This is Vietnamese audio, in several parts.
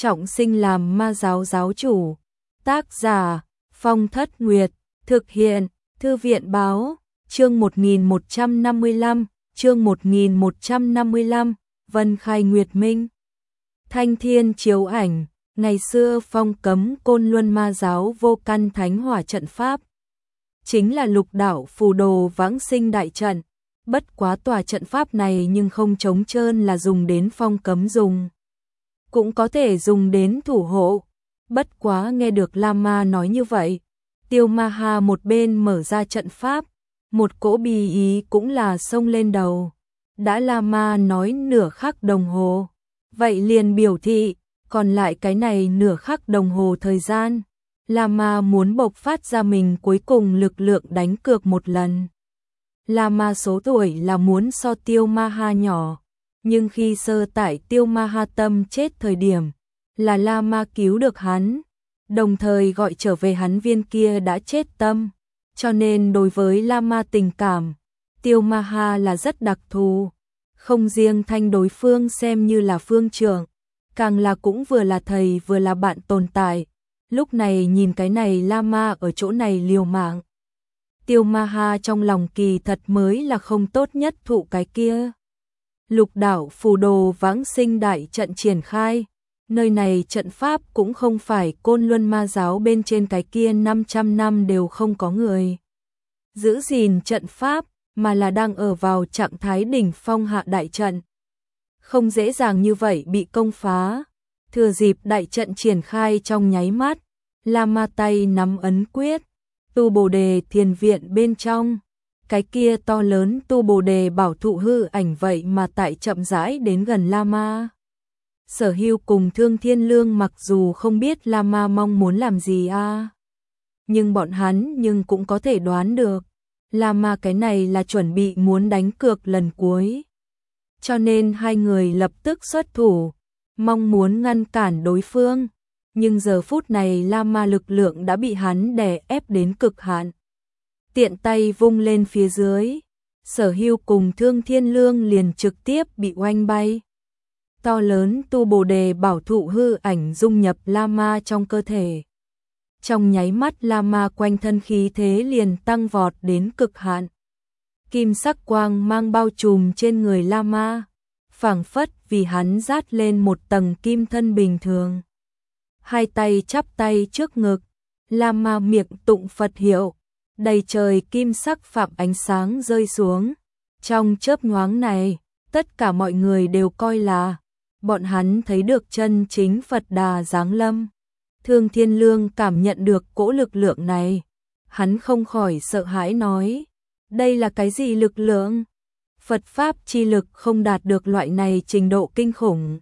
trọng sinh làm ma giáo giáo chủ. Tác giả Phong Thất Nguyệt. Thực hiện Thư viện báo. Chương 1155. Chương 1155. Vân Khai Nguyệt Minh. Thanh thiên chiếu ảnh. Ngày xưa phong cấm Côn Luân ma giáo vô căn thánh hỏa trận pháp, chính là lục đạo phù đồ vãng sinh đại trận. Bất quá tòa trận pháp này nhưng không trống trơn là dùng đến phong cấm dùng, cũng có thể dùng đến thủ hộ. Bất quá nghe được Lama nói như vậy, Tiêu Ma Ha một bên mở ra trận pháp, một cỗ bi ý cũng là xông lên đầu. Đã Lama nói nửa khắc đồng hồ, vậy liền biểu thị còn lại cái này nửa khắc đồng hồ thời gian, Lama muốn bộc phát ra mình cuối cùng lực lượng đánh cược một lần. Lama số tuổi là muốn so Tiêu Ma Ha nhỏ, nhưng khi sơ tại Tiêu Ma Ha tâm chết thời điểm, là Lama cứu được hắn, đồng thời gọi trở về hắn viên kia đã chết tâm, cho nên đối với Lama tình cảm, Tiêu Ma Ha là rất đặc thù, không riêng thanh đối phương xem như là phương trưởng, càng là cũng vừa là thầy vừa là bạn tồn tại. Lúc này nhìn cái này Lama ở chỗ này liều mạng, Tiêu Ma Ha trong lòng kỳ thật mới là không tốt nhất thụ cái kia. Lục đạo phù đồ vãng sinh đại trận triển khai, nơi này trận pháp cũng không phải Côn Luân ma giáo bên trên cái kia 500 năm đều không có người giữ gìn trận pháp, mà là đang ở vào trạng thái đỉnh phong hạ đại trận. Không dễ dàng như vậy bị công phá. Thừa dịp đại trận triển khai trong nháy mắt, Lama tay nắm ấn quyết, tu bồ đề thiền viện bên trong, cái kia to lớn tu bồ đề bảo thụ hư ảnh vậy mà tại chậm rãi đến gần Lama. Sở Hưu cùng Thương Thiên Lương mặc dù không biết Lama mong muốn làm gì nhưng bọn hắn nhưng cũng có thể đoán được, Lama cái này là chuẩn bị muốn đánh cược lần cuối. Cho nên hai người lập tức xuất thủ, mong muốn ngăn cản đối phương, nhưng giờ phút này Lama lực lượng đã bị hắn đè ép đến cực hạn. Tiện tay vung lên phía dưới, Sở Hưu cùng Thương Thiên Lương liền trực tiếp bị oanh bay. To lớn tu bồ đề bảo thụ hư ảnh dung nhập Lama trong cơ thể. Trong nháy mắt Lama quanh thân khí thế liền tăng vọt đến cực hạn. Kim sắc quang mang bao trùm trên người Lama, phảng phất vì hắn dát lên một tầng kim thân bình thường. Hai tay chắp tay trước ngực, Lama miệng tụng Phật hiệu, đầy trời kim sắc phạm ánh sáng rơi xuống. Trong chớp nhoáng này, tất cả mọi người đều coi là bọn hắn thấy được chân chính Phật Đà giáng lâm. Thương Thiên Lương cảm nhận được cỗ lực lượng này, hắn không khỏi sợ hãi nói, đây là cái gì lực lượng? Phật Pháp chi lực không đạt được loại này trình độ kinh khủng.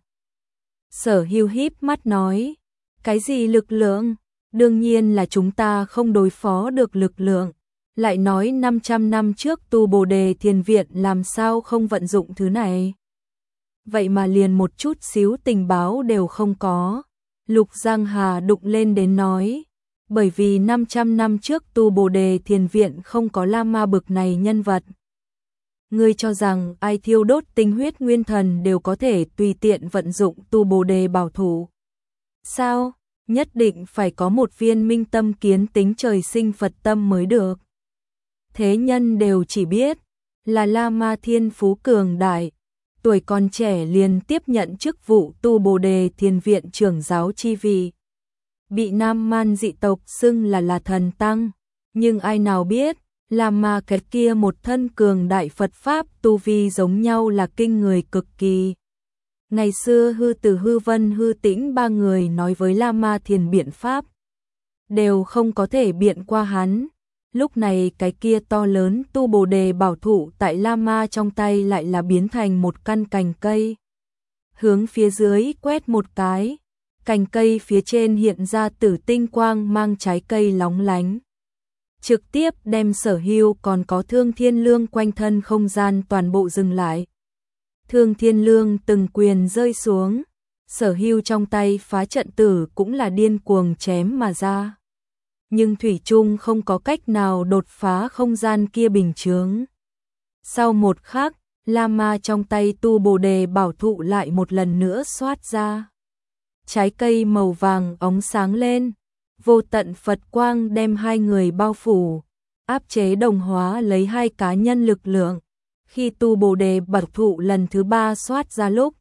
Sở Hưu híp mắt nói, cái gì lực lượng? Đương nhiên là chúng ta không đối phó được lực lượng. Lại nói 500 năm trước tu bồ đề thiền viện làm sao không vận dụng thứ này? Vậy mà liền một chút xíu tình báo đều không có. Lục Giang Hà đụng lên đến nói, bởi vì 500 năm trước tu bồ đề thiền viện không có Lama bực này nhân vật. Ngươi cho rằng ai thiêu đốt tinh huyết nguyên thần đều có thể tùy tiện vận dụng tu bồ đề bảo thủ? Sao? Nhất định phải có một viên minh tâm kiến tính trời sinh Phật tâm mới được. Thế nhân đều chỉ biết là Lama thiên phú cường đại, tuổi còn trẻ liền tiếp nhận chức vụ tu bồ đề thiền viện trưởng giáo chi vị, bị Nam Man dị tộc xưng là thần tăng, nhưng ai nào biết Lama cái kia một thân cường đại Phật Pháp tu vi giống nhau là kinh người cực kỳ. Ngày xưa Hư Từ Hư Vân Hư Tĩnh ba người nói với Lama thiền biện pháp, đều không có thể biện qua hắn. Lúc này cái kia to lớn tu bồ đề bảo thụ tại Lama trong tay lại là biến thành một căn cành cây. Hướng phía dưới quét một cái, cành cây phía trên hiện ra tử tinh quang mang trái cây lóng lánh. Trực tiếp đem Sở Hưu còn có Thương Thiên Lương quanh thân không gian toàn bộ dừng lại. Thương Thiên Lương từng quyền rơi xuống, Sở Hưu trong tay phá trận tử cũng là điên cuồng chém mà ra. Nhưng thủy chung không có cách nào đột phá không gian kia bình chướng. Sau một khắc, Lama trong tay tu bồ đề bảo thụ lại một lần nữa xoát ra. trái cây màu vàng óng sáng lên, vô tận Phật quang đem hai người bao phủ, áp chế đồng hóa lấy hai cá nhân lực lượng. Khi tu Bồ đề bảo thụ lần thứ 3 xoát ra lúc,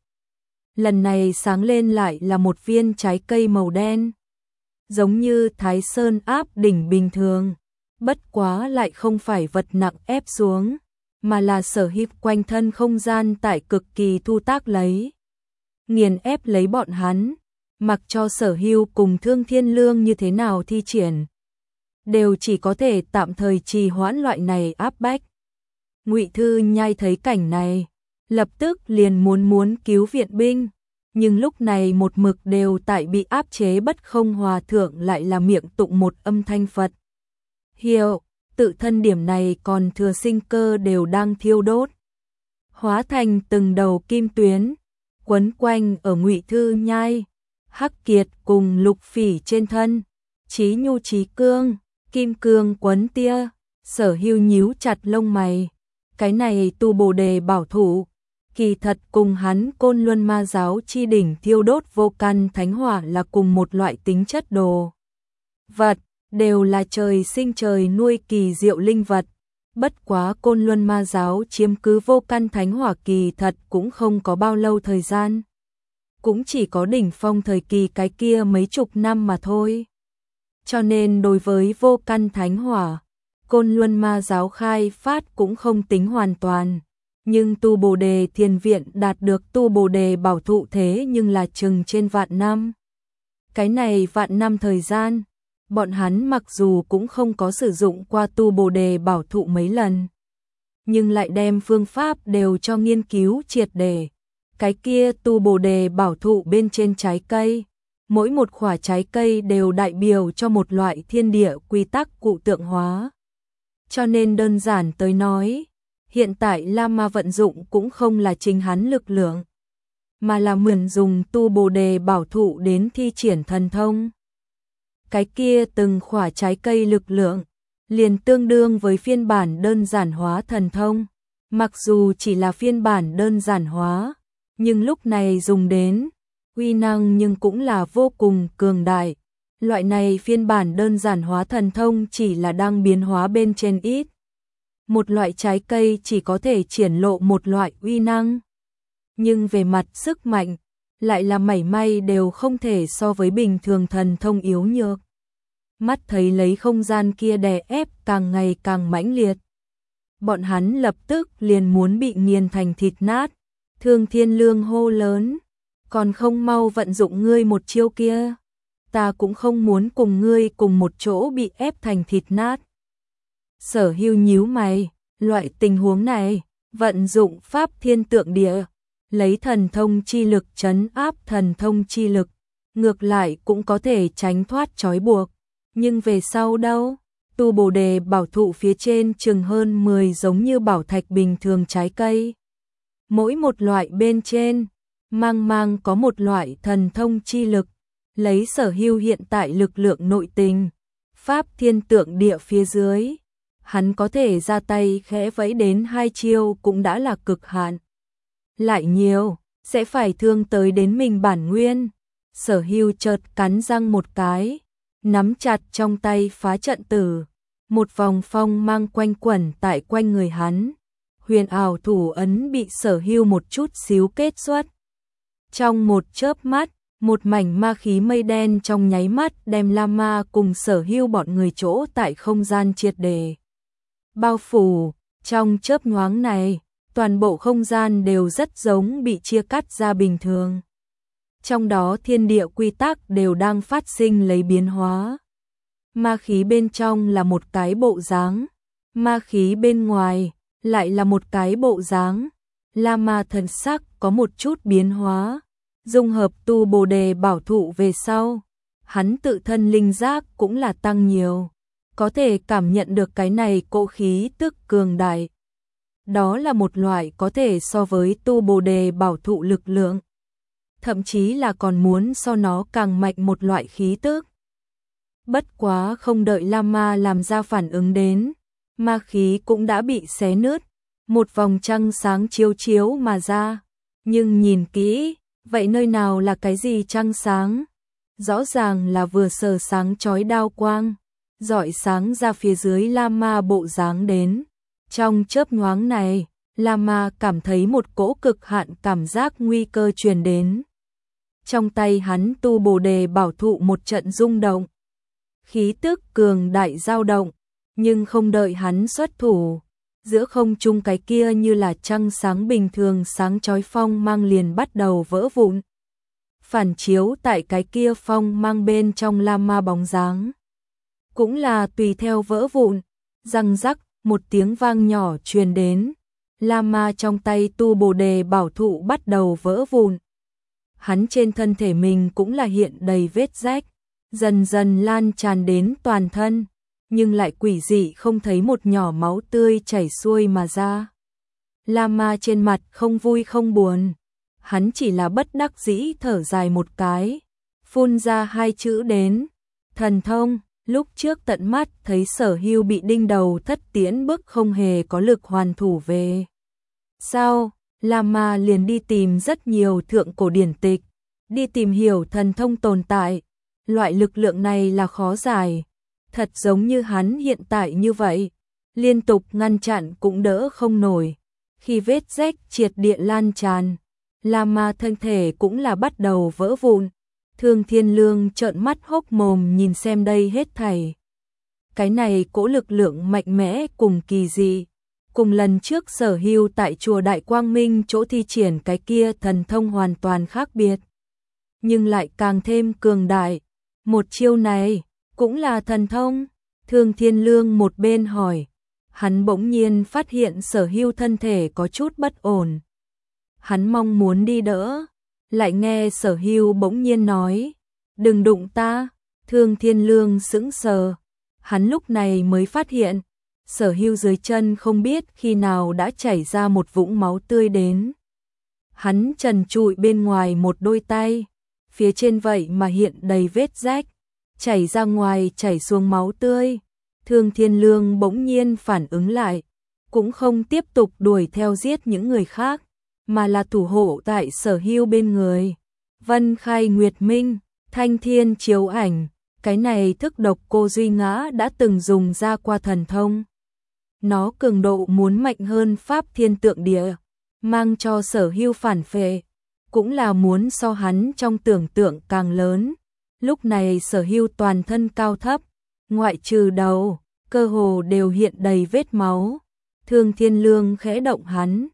lần này sáng lên lại là một viên trái cây màu đen, giống như Thái Sơn áp đỉnh bình thường, bất quá lại không phải vật nặng ép xuống, mà là sở hữu quanh thân không gian tại cực kỳ thu tác lấy, nghiền ép lấy bọn hắn, mặc cho Sở Hưu cùng Thương Thiên Lương như thế nào thi triển, đều chỉ có thể tạm thời trì hoãn loại này áp bách. Ngụy Thư Nhai thấy cảnh này, lập tức liền muốn cứu viện binh, nhưng lúc này một mực đều tại bị áp chế Bất Không Hòa thượng lại là miệng tụng một âm thanh Phật hiệu, tự thân điểm này còn thừa sinh cơ đều đang thiêu đốt, hóa thành từng đầu kim tuyến, quấn quanh ở Ngụy Thư Nhai, Hắc Kiệt cùng Lục Phỉ trên thân, Chí Nhu Chí Cương, kim cương quấn tia. Sở Hưu nhíu chặt lông mày, cái này tu Bồ đề bảo thủ, kỳ thật cùng hắn Côn Luân Ma giáo chi đỉnh thiêu đốt vô căn thánh hỏa là cùng một loại tính chất đồ vật, đều là trời sinh trời nuôi kỳ diệu linh vật. Bất quá Côn Luân Ma giáo chiếm cứ vô căn thánh hỏa kỳ thật cũng không có bao lâu thời gian, cũng chỉ có đỉnh phong thời kỳ cái kia mấy chục năm mà thôi. Cho nên đối với vô căn thánh hỏa, Côn Luân Ma giáo khai phát cũng không tính hoàn toàn, nhưng tu Bồ đề thiền viện đạt được tu Bồ đề bảo thụ thế nhưng là chừng trên vạn năm. Cái này vạn năm thời gian, bọn hắn mặc dù cũng không có sử dụng qua tu Bồ đề bảo thụ mấy lần, nhưng lại đem phương pháp đều cho nghiên cứu triệt để. Cái kia tu Bồ đề bảo thụ bên trên trái cây, mỗi một quả trái cây đều đại biểu cho một loại thiên địa quy tắc cụ tượng hóa. Cho nên đơn giản tới nói, hiện tại Lama vận dụng cũng không là chính hắn lực lượng, mà là mượn dùng tu Bồ đề bảo thụ đến thi triển thần thông. Cái kia từng quả trái cây lực lượng, liền tương đương với phiên bản đơn giản hóa thần thông. Mặc dù chỉ là phiên bản đơn giản hóa, nhưng lúc này dùng đến, uy năng nhưng cũng là vô cùng cường đại. Loại này phiên bản đơn giản hóa thần thông chỉ là đang biến hóa bên trên ít. Một loại trái cây chỉ có thể triển lộ một loại uy năng, nhưng về mặt sức mạnh, lại là mảy may đều không thể so với bình thường thần thông yếu nhược. Mắt thấy lấy không gian kia đè ép càng ngày càng mãnh liệt, bọn hắn lập tức liền muốn bị nghiền thành thịt nát. Thương Thiên Lương hô lớn, còn không mau vận dụng ngươi một chiêu kia, ta cũng không muốn cùng ngươi cùng một chỗ bị ép thành thịt nát. Sở Hưu nhíu mày, loại tình huống này, vận dụng pháp thiên tượng địa, lấy thần thông chi lực trấn áp thần thông chi lực, ngược lại cũng có thể tránh thoát trói buộc. Nhưng về sau đâu? Tu Bồ đề bảo thụ phía trên chừng hơn 10 giống như bảo thạch bình thường trái cây. Mỗi một loại bên trên, mang có một loại thần thông chi lực, lấy Sở Hưu hiện tại lực lượng nội tình, pháp thiên tượng địa phía dưới, hắn có thể ra tay khẽ vẫy đến 2 chiêu cũng đã là cực hạn. Lại nhiều, sẽ phải thương tới đến mình bản nguyên. Sở Hưu chợt cắn răng một cái, nắm chặt trong tay phá trận tử, một vòng phong mang quanh quẩn tại quanh người hắn. Huyền ảo thủ ấn bị Sở Hưu một chút xíu kết xuất. Trong một chớp mắt, một mảnh ma khí mây đen trong nháy mắt đem Lama cùng Sở Hưu bọn người chỗ tại không gian triệt để bao phủ. Trong chớp nhoáng này, toàn bộ không gian đều rất giống bị chia cắt ra bình thường. Trong đó thiên địa quy tắc đều đang phát sinh lấy biến hóa. Ma khí bên trong là một cái bộ dáng, ma khí bên ngoài lại là một cái bộ dáng. Lama thần sắc có một chút biến hóa, dung hợp tu Bồ đề bảo thụ về sau, hắn tự thân linh giác cũng là tăng nhiều, có thể cảm nhận được cái này cỗ khí tức cường đại. Đó là một loại có thể so với tu Bồ đề bảo thụ lực lượng, thậm chí là còn muốn so nó càng mạnh một loại khí tức. Bất quá không đợi Lama làm ra phản ứng đến, ma khí cũng đã bị xé nứt, một vòng trăng sáng chiếu chiếu mà ra, nhưng nhìn kỹ, Vậy nơi nào là cái gì trăng sáng? Rõ ràng là vừa sờ sáng chói đao quang, rọi sáng ra phía dưới Lama bộ dáng đến. Trong chớp nhoáng này, Lama cảm thấy một cỗ cực hạn cảm giác nguy cơ truyền đến. Trong tay hắn tu bồ đề bảo thụ một trận rung động. Khí tức cường đại dao động, nhưng không đợi hắn xuất thủ. Giữa không trung cái kia như là trăng sáng bình thường sáng chói phong mang liền bắt đầu vỡ vụn. Phản chiếu tại cái kia phong mang bên trong Lama bóng dáng. Cũng là tùy theo vỡ vụn, răng rắc, một tiếng vang nhỏ truyền đến. Lama trong tay tu bồ đề bảo thụ bắt đầu vỡ vụn. Hắn trên thân thể mình cũng là hiện đầy vết rách, dần dần lan tràn đến toàn thân, nhưng lại quỷ dị không thấy một nhỏ máu tươi chảy xuôi mà ra. Lama trên mặt không vui không buồn, hắn chỉ là bất đắc dĩ thở dài một cái, phun ra hai chữ đến, thần thông. Lúc trước tận mắt thấy Sở Hưu bị đinh đầu thất tiễn bức không hề có lực hoàn thủ về. Sau, Lama liền đi tìm rất nhiều thượng cổ điển tịch, đi tìm hiểu thần thông tồn tại. Loại lực lượng này là khó giải, thật giống như hắn hiện tại như vậy, liên tục ngăn chặn cũng đỡ không nổi. Khi vết rách triệt địa lan tràn, Lama thân thể cũng là bắt đầu vỡ vụn. Thương Thiên Lương trợn mắt hốc mồm nhìn xem đây hết thảy. Cái này cỗ lực lượng mạnh mẽ cùng kỳ dị, cùng lần trước Sở Hưu tại chùa Đại Quang Minh chỗ thi triển cái kia thần thông hoàn toàn khác biệt, nhưng lại càng thêm cường đại. Một chiêu này cũng là thần thông? Thương Thiên Lương một bên hỏi, hắn bỗng nhiên phát hiện Sở Hưu thân thể có chút bất ổn. Hắn mong muốn đi đỡ, lại nghe Sở Hưu bỗng nhiên nói, đừng đụng ta. Thương Thiên Lương sững sờ, hắn lúc này mới phát hiện, Sở Hưu dưới chân không biết khi nào đã chảy ra một vũng máu tươi đến. Hắn trần trụi bên ngoài một đôi tay, phía trên vậy mà hiện đầy vết rách, chảy ra ngoài chảy xuống máu tươi. Thương Thiên Lương bỗng nhiên phản ứng lại, cũng không tiếp tục đuổi theo giết những người khác, mà là thủ hộ tại Sở Hưu bên người. Vân Khai Nguyệt Minh, Thanh Thiên Chiếu Ảnh, cái này thức độc cô Duy Ngã đã từng dùng ra qua thần thông. Nó cường độ muốn mạnh hơn Pháp Thiên Tượng Địa, mang cho Sở Hưu phản phệ, cũng là muốn so hắn trong tưởng tượng càng lớn. Lúc này Sở Hưu toàn thân cao thấp, ngoại trừ đầu, cơ hồ đều hiện đầy vết máu. Thương Thiên Lương khẽ động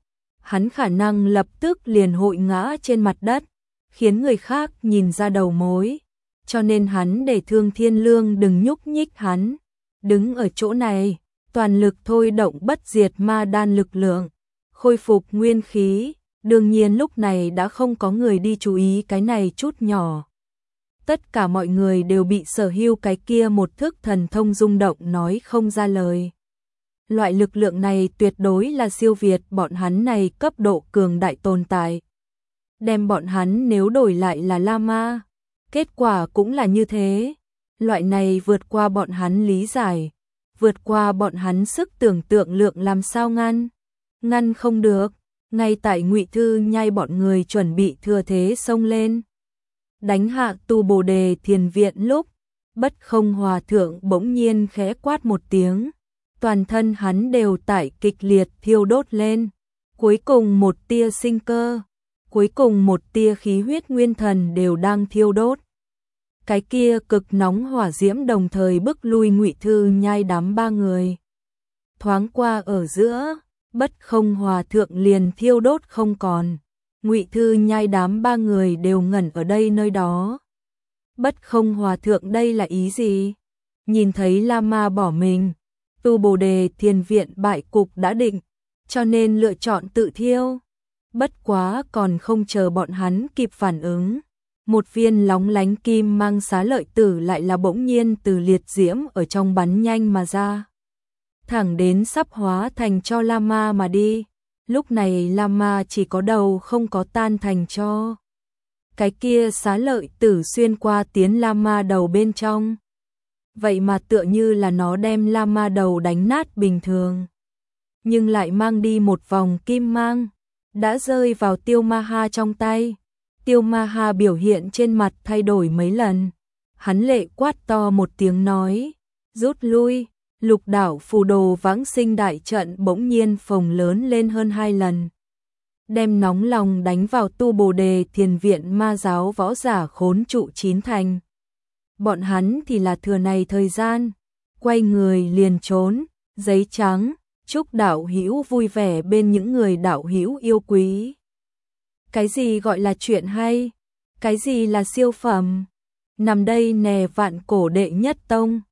hắn khả năng lập tức liền hội ngã trên mặt đất, khiến người khác nhìn ra đầu mối, cho nên hắn để Thương Thiên Lương đừng nhúc nhích hắn, đứng ở chỗ này, toàn lực thôi động bất diệt ma đan lực lượng, khôi phục nguyên khí. Đương nhiên lúc này đã không có người đi chú ý cái này chút nhỏ. Tất cả mọi người đều bị Sở Hưu cái kia một thức thần thông rung động nói không ra lời. Loại lực lượng này tuyệt đối là siêu việt bọn hắn này cấp độ cường đại tồn tại. Đem bọn hắn nếu đổi lại là Lama, kết quả cũng là như thế. Loại này vượt qua bọn hắn lý giải, vượt qua bọn hắn sức tưởng tượng lượng làm sao ngăn không được. Ngay tại Ngụy Thư Nhai bọn người chuẩn bị thừa thế xông lên, đánh hạ tu bồ đề thiền viện lúc, Bất Không Hòa Thượng bỗng nhiên khẽ quát một tiếng, toàn thân hắn đều tại kịch liệt thiêu đốt lên, cuối cùng một tia sinh cơ, cuối cùng một tia khí huyết nguyên thần đều đang thiêu đốt. Cái kia cực nóng hỏa diễm đồng thời bức lui Ngụy Thư Nhai đám ba người. Thoáng qua ở giữa, Bất Không Hòa Thượng liền thiêu đốt không còn. Ngụy Thư Nhai đám ba người đều ngẩn ở đây nơi đó. Bất Không Hòa Thượng đây là ý gì? Nhìn thấy Lama bỏ mình, tu bồ đề thiền viện bại cục đã định, cho nên lựa chọn tự thiêu. Bất quá còn không chờ bọn hắn kịp phản ứng, một viên lóng lánh kim mang xá lợi tử lại là bỗng nhiên từ liệt diễm ở trong bắn nhanh mà ra, thẳng đến sắp hóa thành cho Lama mà đi. Lúc này Lama chỉ có đầu không có tan thành tro. Cái kia xá lợi tử xuyên qua tiến Lama đầu bên trong. Vậy mà tựa như là nó đem Lama đầu đánh nát bình thường. Nhưng lại mang đi một vòng kim mang, đã rơi vào Tiêu Ma Ha trong tay. Tiêu Ma Hà biểu hiện trên mặt thay đổi mấy lần. Hắn lệ quát to một tiếng nói, rút lui. Lục đạo phù đồ vãng sinh đại trận bỗng nhiên phồng lớn lên hơn 2 lần. Đem nóng lòng đánh vào tu Bồ Đề Thiền Viện ma giáo võ giả khốn trụ 9 thành. Bọn hắn thì là thừa này thời gian, quay người liền trốn. Giấy trắng, chúc đạo hữu vui vẻ bên những người đạo hữu yêu quý. Cái gì gọi là chuyện hay? Cái gì là siêu phẩm? Nằm đây nè vạn cổ đệ nhất tông.